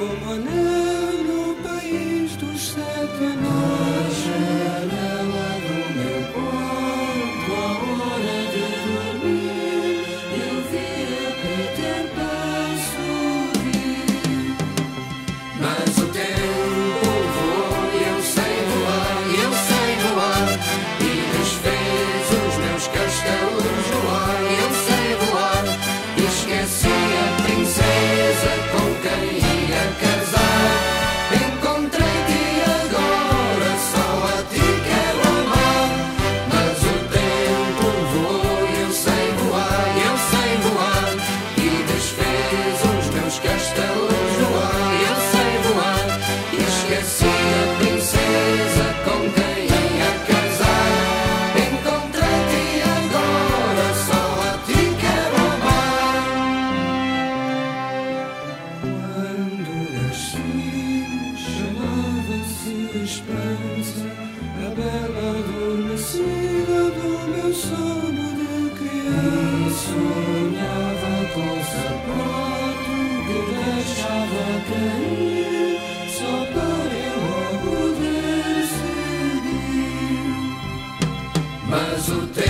como a neve no país dos sete anões. Janela do meu quarto, à hora de dormir, eu via Peter Pan sorrir. Mas o tempo voou, eu sei voar, e desfez os meus castelos no ar. Eu sei voar, e esqueci a princesa com quem ia casar. Encontrei-te e agora só a ti quero amar. Mas o tempo voou, eu sei voar, e desfez os meus castelos no ar. Eu sei voar, e esqueci a princesa com quem ia casar. Encontrei-te e agora só a ti quero amar. Quando nasci, chamava-se Esperança, a bela adormecida do meu sono de criança. Sonhava com o sapato que deixava cair, só para eu a poder seguir. Mas o